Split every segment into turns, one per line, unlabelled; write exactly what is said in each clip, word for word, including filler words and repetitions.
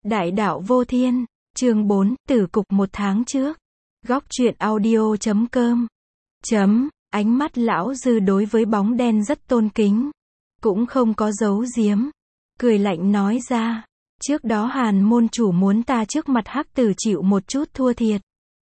Đại đạo vô thiên, chương bốn, tử cục một tháng trước. Góc truyện audio chấm com. Chấm, ánh mắt lão Dư đối với bóng đen rất tôn kính. Cũng không có giấu giếm. Cười lạnh nói ra. Trước đó Hàn môn chủ muốn ta trước mặt hắc tử chịu một chút thua thiệt.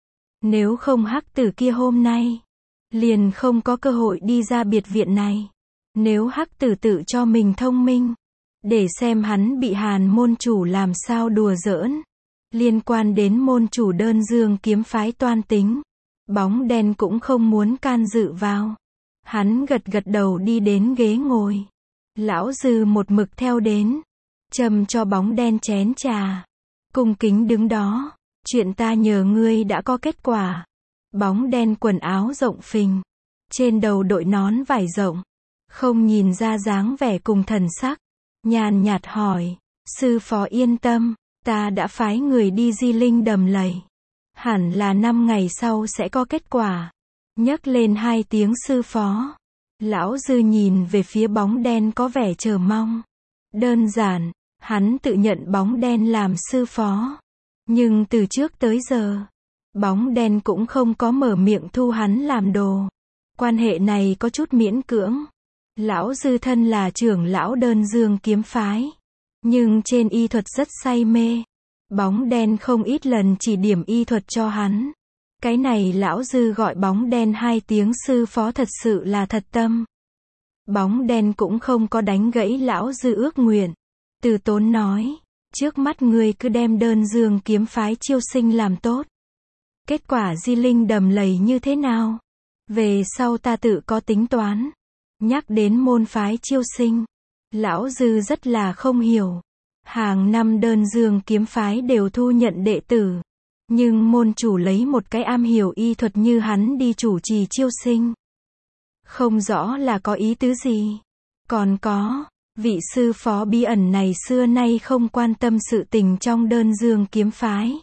Nếu không hắc tử kia hôm nay, liền không có cơ hội đi ra biệt viện này. Nếu hắc tử tự cho mình thông minh, để xem hắn bị Hàn môn chủ làm sao đùa giỡn. Liên quan đến môn chủ đơn dương kiếm phái toan tính, bóng đen cũng không muốn can dự vào. Hắn gật gật đầu đi đến ghế ngồi. Lão Dư một mực theo đến, châm cho bóng đen chén trà. Cung kính đứng đó. Chuyện ta nhờ ngươi đã có kết quả. Bóng đen quần áo rộng phình, trên đầu đội nón vải rộng, không nhìn ra dáng vẻ cùng thần sắc. Nhàn nhạt hỏi, sư phó yên tâm, ta đã phái người đi Di Linh đầm lầy. Hẳn là năm ngày sau sẽ có kết quả. Nhấc lên hai tiếng sư phó. Lão Dư nhìn về phía bóng đen có vẻ chờ mong. Đơn giản, hắn tự nhận bóng đen làm sư phó. Nhưng từ trước tới giờ, bóng đen cũng không có mở miệng thu hắn làm đồ. Quan hệ này có chút miễn cưỡng. Lão Dư thân là trưởng lão đơn dương kiếm phái, nhưng trên y thuật rất say mê. Bóng đen không ít lần chỉ điểm y thuật cho hắn. Cái này lão Dư gọi bóng đen hai tiếng sư phó thật sự là thật tâm. Bóng đen cũng không có đánh gãy lão Dư ước nguyện. Từ tốn nói, trước mắt ngươi cứ đem đơn dương kiếm phái chiêu sinh làm tốt. Kết quả Di Linh đầm lầy như thế nào? Về sau ta tự có tính toán. Nhắc đến môn phái chiêu sinh, lão Dư rất là không hiểu. Hàng năm đơn dương kiếm phái đều thu nhận đệ tử. Nhưng môn chủ lấy một cái am hiểu y thuật như hắn đi chủ trì chiêu sinh. Không rõ là có ý tứ gì. Còn có, vị sư phó bí ẩn này xưa nay không quan tâm sự tình trong đơn dương kiếm phái.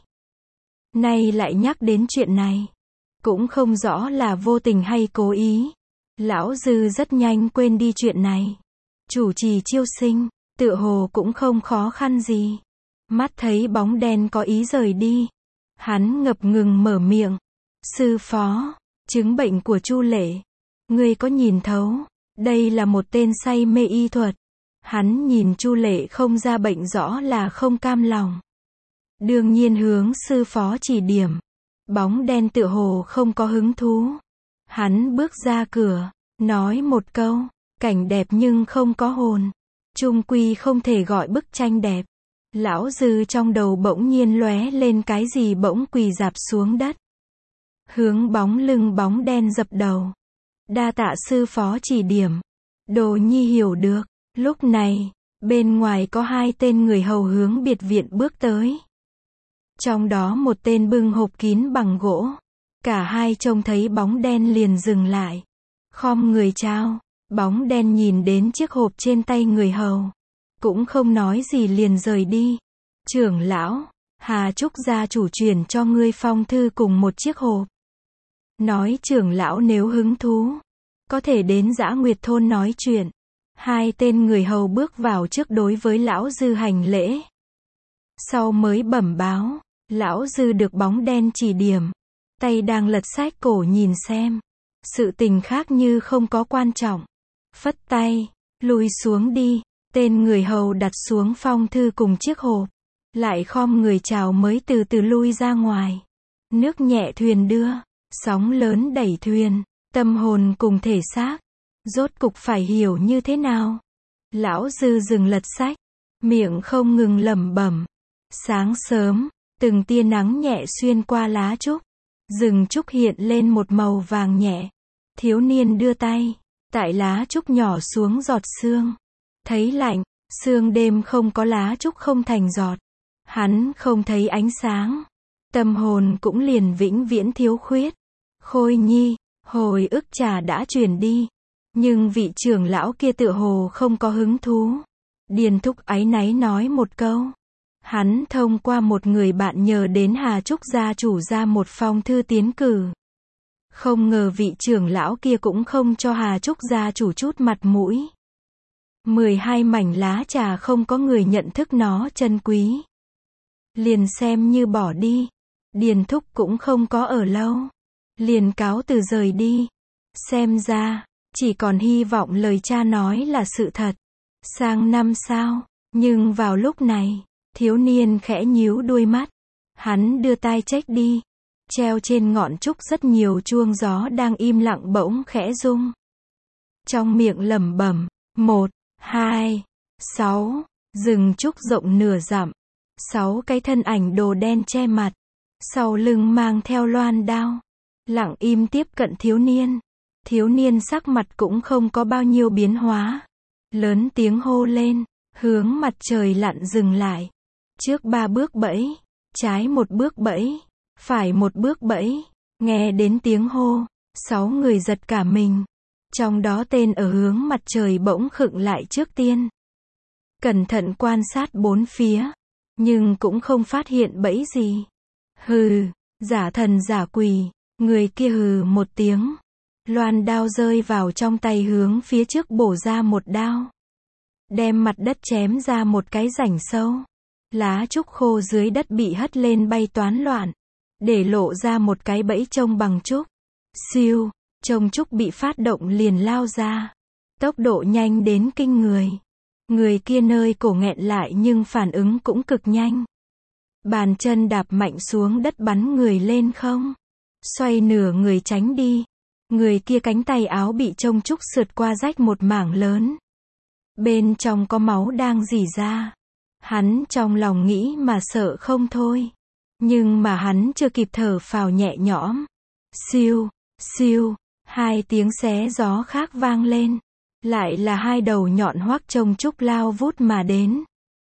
Nay lại nhắc đến chuyện này. Cũng không rõ là vô tình hay cố ý. Lão Dư rất nhanh quên đi chuyện này. Chủ trì chiêu sinh, tựa hồ cũng không khó khăn gì. Mắt thấy bóng đen có ý rời đi. Hắn ngập ngừng mở miệng. Sư phó, chứng bệnh của Chu Lệ. Ngươi có nhìn thấu? Đây là một tên say mê y thuật. Hắn nhìn Chu Lệ không ra bệnh rõ là không cam lòng. Đương nhiên hướng sư phó chỉ điểm. Bóng đen tựa hồ không có hứng thú. Hắn bước ra cửa, nói một câu, cảnh đẹp nhưng không có hồn. Chung quy không thể gọi bức tranh đẹp. Lão Dư trong đầu bỗng nhiên lóe lên cái gì bỗng quỳ rạp xuống đất. Hướng bóng lưng bóng đen dập đầu. Đa tạ sư phó chỉ điểm. Đồ nhi hiểu được. Lúc này, bên ngoài có hai tên người hầu hướng biệt viện bước tới. Trong đó một tên bưng hộp kín bằng gỗ. Cả hai trông thấy bóng đen liền dừng lại. Khom người chào. Bóng đen nhìn đến chiếc hộp trên tay người hầu. Cũng không nói gì liền rời đi. Trưởng lão, Hà Trúc gia chủ truyền cho ngươi phong thư cùng một chiếc hộp. Nói trưởng lão nếu hứng thú, có thể đến Dã Nguyệt thôn nói chuyện. Hai tên người hầu bước vào trước đối với lão Dư hành lễ. Sau mới bẩm báo, lão Dư được bóng đen chỉ điểm. Tay đang lật sách cổ nhìn xem. Sự tình khác như không có quan trọng. Phất tay, lùi xuống đi. Tên người hầu đặt xuống phong thư cùng chiếc hộp. Lại khom người chào mới từ từ lui ra ngoài. Nước nhẹ thuyền đưa, sóng lớn đẩy thuyền. Tâm hồn cùng thể xác, rốt cục phải hiểu như thế nào. Lão Dư dừng lật sách, miệng không ngừng lẩm bẩm. Sáng sớm, từng tia nắng nhẹ xuyên qua lá trúc. Rừng trúc hiện lên một màu vàng nhẹ. Thiếu niên đưa tay, tại lá trúc nhỏ xuống giọt sương. Thấy lạnh, sương đêm không có lá trúc không thành giọt. Hắn không thấy ánh sáng. Tâm hồn cũng liền vĩnh viễn thiếu khuyết. Khôi nhi, hồi ức trà đã truyền đi. Nhưng vị trưởng lão kia tựa hồ không có hứng thú. Điền thúc áy náy nói một câu. Hắn thông qua một người bạn nhờ đến Hà Trúc gia chủ ra một phong thư tiến cử. Không ngờ vị trưởng lão kia cũng không cho Hà Trúc gia chủ chút mặt mũi. mười hai mảnh lá trà không có người nhận thức nó chân quý. liền xem như bỏ đi. Điền thúc cũng không có ở lâu. Liền cáo từ rời đi. Xem ra, chỉ còn hy vọng lời cha nói là sự thật. Sang năm sao? Nhưng vào lúc này, thiếu niên khẽ nhíu đuôi mắt. Hắn đưa tai check đi. Treo trên ngọn trúc rất nhiều chuông gió đang im lặng bỗng khẽ rung. Trong miệng lẩm bẩm, một, hai, sáu, rừng trúc rộng nửa dặm. Sáu cái thân ảnh đồ đen che mặt. Sau lưng mang theo loan đao. Lặng im tiếp cận thiếu niên. Thiếu niên sắc mặt cũng không có bao nhiêu biến hóa. Lớn tiếng hô lên, hướng mặt trời lặn dừng lại. Trước ba bước bẫy, trái một bước bẫy, phải một bước bẫy. Nghe đến tiếng hô, sáu người giật cả mình. Trong đó tên ở hướng mặt trời bỗng khựng lại trước tiên. Cẩn thận quan sát bốn phía, nhưng cũng không phát hiện bẫy gì. Hừ, giả thần giả quỷ, người kia hừ một tiếng. Loan đao rơi vào trong tay hướng phía trước bổ ra một đao. Đem mặt đất chém ra một cái rãnh sâu. Lá trúc khô dưới đất bị hất lên bay toán loạn. Để lộ ra một cái bẫy trông bằng trúc. Siêu, trông trúc bị phát động liền lao ra. Tốc độ nhanh đến kinh người. Người kia nơi cổ nghẹn lại nhưng phản ứng cũng cực nhanh. Bàn chân đạp mạnh xuống đất bắn người lên không. Xoay nửa người tránh đi. Người kia cánh tay áo bị trông trúc sượt qua rách một mảng lớn. Bên trong có máu đang rỉ ra. Hắn trong lòng nghĩ mà sợ không thôi. Nhưng mà hắn chưa kịp thở phào nhẹ nhõm. Siêu, siêu, hai tiếng xé gió khác vang lên. Lại là hai đầu nhọn hoắc trông trúc lao vút mà đến.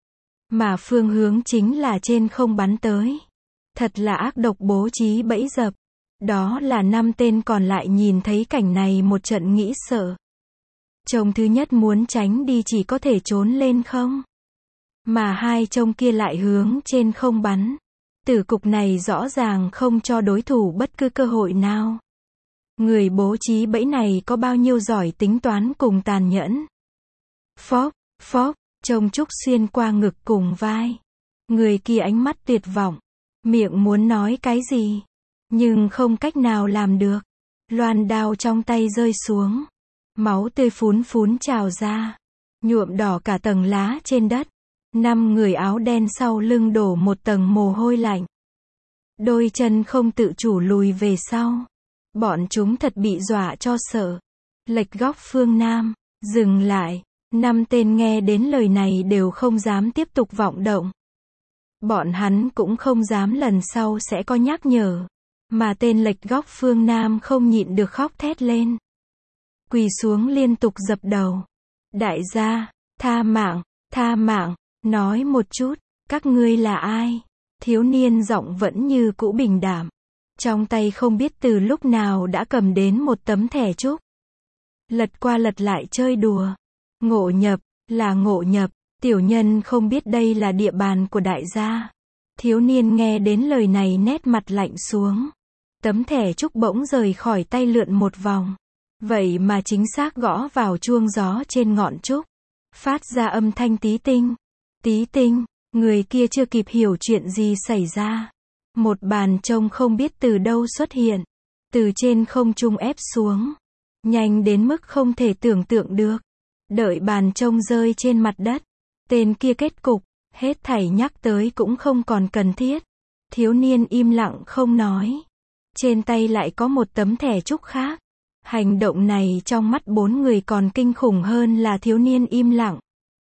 Mà phương hướng chính là trên không bắn tới. Thật là ác độc bố trí bẫy dập. Đó là năm tên còn lại nhìn thấy cảnh này một trận nghĩ sợ. Trông thứ nhất muốn tránh đi chỉ có thể trốn lên không. Mà hai trông kia lại hướng trên không bắn. Tử cục này rõ ràng không cho đối thủ bất cứ cơ hội nào. Người bố trí bẫy này có bao nhiêu giỏi tính toán cùng tàn nhẫn. Phốc, phốc, trông trúc xuyên qua ngực cùng vai. Người kia ánh mắt tuyệt vọng. Miệng muốn nói cái gì. Nhưng không cách nào làm được. Loan đao trong tay rơi xuống. Máu tươi phún phún trào ra. Nhuộm đỏ cả tầng lá trên đất. Năm người áo đen sau lưng đổ một tầng mồ hôi lạnh. Đôi chân không tự chủ lùi về sau. Bọn chúng thật bị dọa cho sợ. Lệch góc phương Nam. Dừng lại. Năm tên nghe đến lời này đều không dám tiếp tục vọng động. Bọn hắn cũng không dám lần sau sẽ có nhắc nhở. Mà tên lệch góc phương Nam không nhịn được khóc thét lên. Quỳ xuống liên tục dập đầu. Đại gia, tha mạng, tha mạng, nói một chút, các ngươi là ai? Thiếu niên giọng vẫn như cũ bình đảm. Trong tay không biết từ lúc nào đã cầm đến một tấm thẻ trúc. Lật qua lật lại chơi đùa. Ngộ nhập, là ngộ nhập, tiểu nhân không biết đây là địa bàn của đại gia. Thiếu niên nghe đến lời này nét mặt lạnh xuống. Tấm thẻ trúc bỗng rời khỏi tay lượn một vòng. Vậy mà chính xác gõ vào chuông gió trên ngọn trúc. Phát ra âm thanh tí tinh. Tí tinh, người kia chưa kịp hiểu chuyện gì xảy ra. Một bàn trông không biết từ đâu xuất hiện. Từ trên không trung ép xuống. Nhanh đến mức không thể tưởng tượng được. Đợi bàn trông rơi trên mặt đất. Tên kia kết cục, hết thảy nhắc tới cũng không còn cần thiết. Thiếu niên im lặng không nói. Trên tay lại có một tấm thẻ trúc khác. Hành động này trong mắt bốn người còn kinh khủng hơn là thiếu niên im lặng.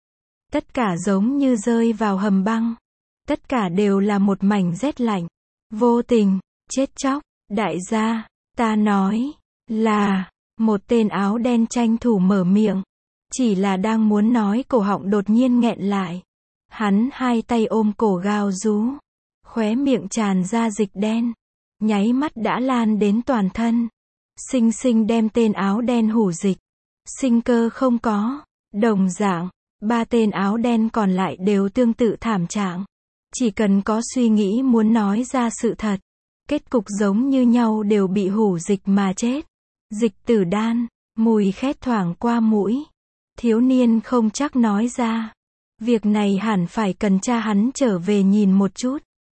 Tất cả giống như rơi vào hầm băng. Tất cả đều là một mảnh rét lạnh. Vô tình, chết chóc, đại gia, ta nói, là, một tên áo đen tranh thủ mở miệng. Chỉ là đang muốn nói cổ họng đột nhiên nghẹn lại. Hắn hai tay ôm cổ gào rú. Khóe miệng tràn ra dịch đen. Nháy mắt đã lan đến toàn thân. Sinh sinh đem tên áo đen hủ dịch. Sinh cơ không có. Đồng dạng, ba tên áo đen còn lại đều tương tự thảm trạng. Chỉ cần có suy nghĩ muốn nói ra sự thật. Kết cục giống như nhau đều bị hủ dịch mà chết. Dịch tử đan, mùi khét thoảng qua mũi. Thiếu niên không chắc nói ra. Việc này hẳn phải cần cha hắn trở về nhìn một chút.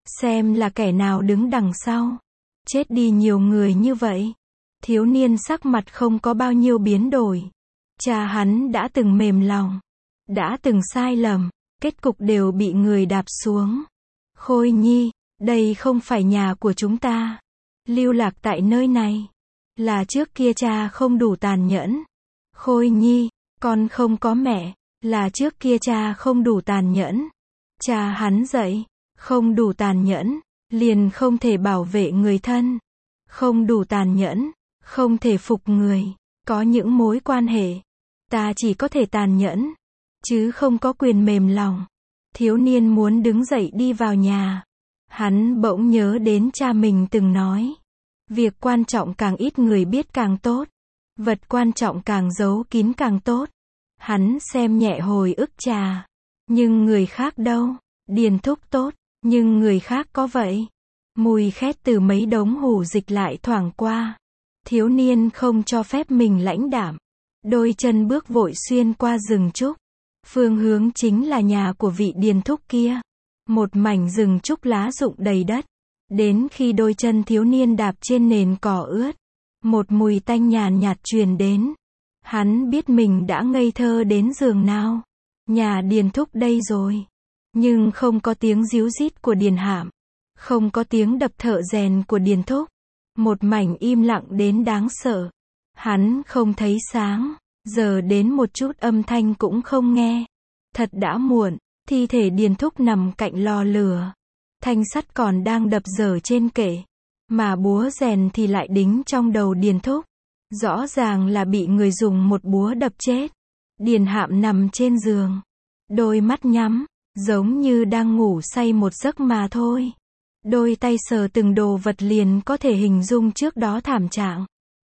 Xem là kẻ nào đứng đằng sau. Chết đi nhiều người như vậy. Thiếu niên sắc mặt không có bao nhiêu biến đổi. Cha hắn đã từng mềm lòng. Đã từng sai lầm. Kết cục đều bị người đạp xuống. Khôi Nhi, đây không phải nhà của chúng ta. Lưu lạc tại nơi này. Là trước kia cha không đủ tàn nhẫn. Khôi Nhi, con không có mẹ. Là trước kia cha không đủ tàn nhẫn. Cha hắn dạy, không đủ tàn nhẫn, liền không thể bảo vệ người thân. Không đủ tàn nhẫn, không thể phục người. Có những mối quan hệ, ta chỉ có thể tàn nhẫn, chứ không có quyền mềm lòng. Thiếu niên muốn đứng dậy đi vào nhà. Hắn bỗng nhớ đến cha mình từng nói. Việc quan trọng càng ít người biết càng tốt. Vật quan trọng càng giấu kín càng tốt. Hắn xem nhẹ hồi ức cha. Nhưng người khác đâu? Điền Thúc tốt, nhưng người khác có vậy. Mùi khét từ mấy đống hủ dịch lại thoảng qua. Thiếu niên không cho phép mình lãnh đạm. Đôi chân bước vội xuyên qua rừng trúc. Phương hướng chính là nhà của vị Điền Thúc kia. Một mảnh rừng trúc lá rụng đầy đất. Đến khi đôi chân thiếu niên đạp trên nền cỏ ướt, một mùi tanh nhàn nhạt truyền đến. Hắn biết mình đã ngây thơ đến giường nào. Nhà Điền Thúc đây rồi. Nhưng không có tiếng ríu rít của Điền Hạm. Không có tiếng đập thợ rèn của Điền Thúc. Một mảnh im lặng đến đáng sợ. Hắn không thấy sáng. Giờ đến một chút âm thanh cũng không nghe. Thật đã muộn. Thi thể Điền Thúc nằm cạnh lò lửa. Thanh sắt còn đang đập dở trên kệ. Mà búa rèn thì lại đính trong đầu Điền Thúc. Rõ ràng là bị người dùng một búa đập chết. Điền Hạm nằm trên giường. Đôi mắt nhắm. Giống như đang ngủ say một giấc mà thôi. Đôi tay sờ từng đồ vật liền có thể hình dung trước đó thảm trạng.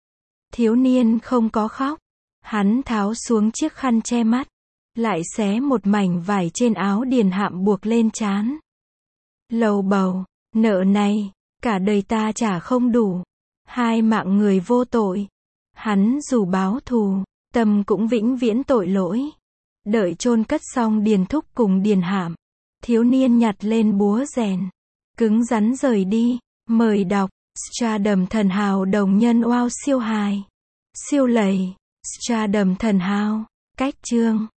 Thiếu niên không có khóc. Hắn tháo xuống chiếc khăn che mắt. Lại xé một mảnh vải trên áo Điền Hạm buộc lên trán. Lầu bầu, nợ này, cả đời ta trả không đủ. Hai mạng người vô tội. Hắn dù báo thù, tâm cũng vĩnh viễn tội lỗi. Đợi chôn cất xong Điền Thúc cùng Điền Hạm. Thiếu niên nhặt lên búa rèn. Cứng rắn rời đi. Mời đọc. Stardom thần hào đồng nhân wow siêu hài. Siêu lầy. Stardom thần hào. Cách chương.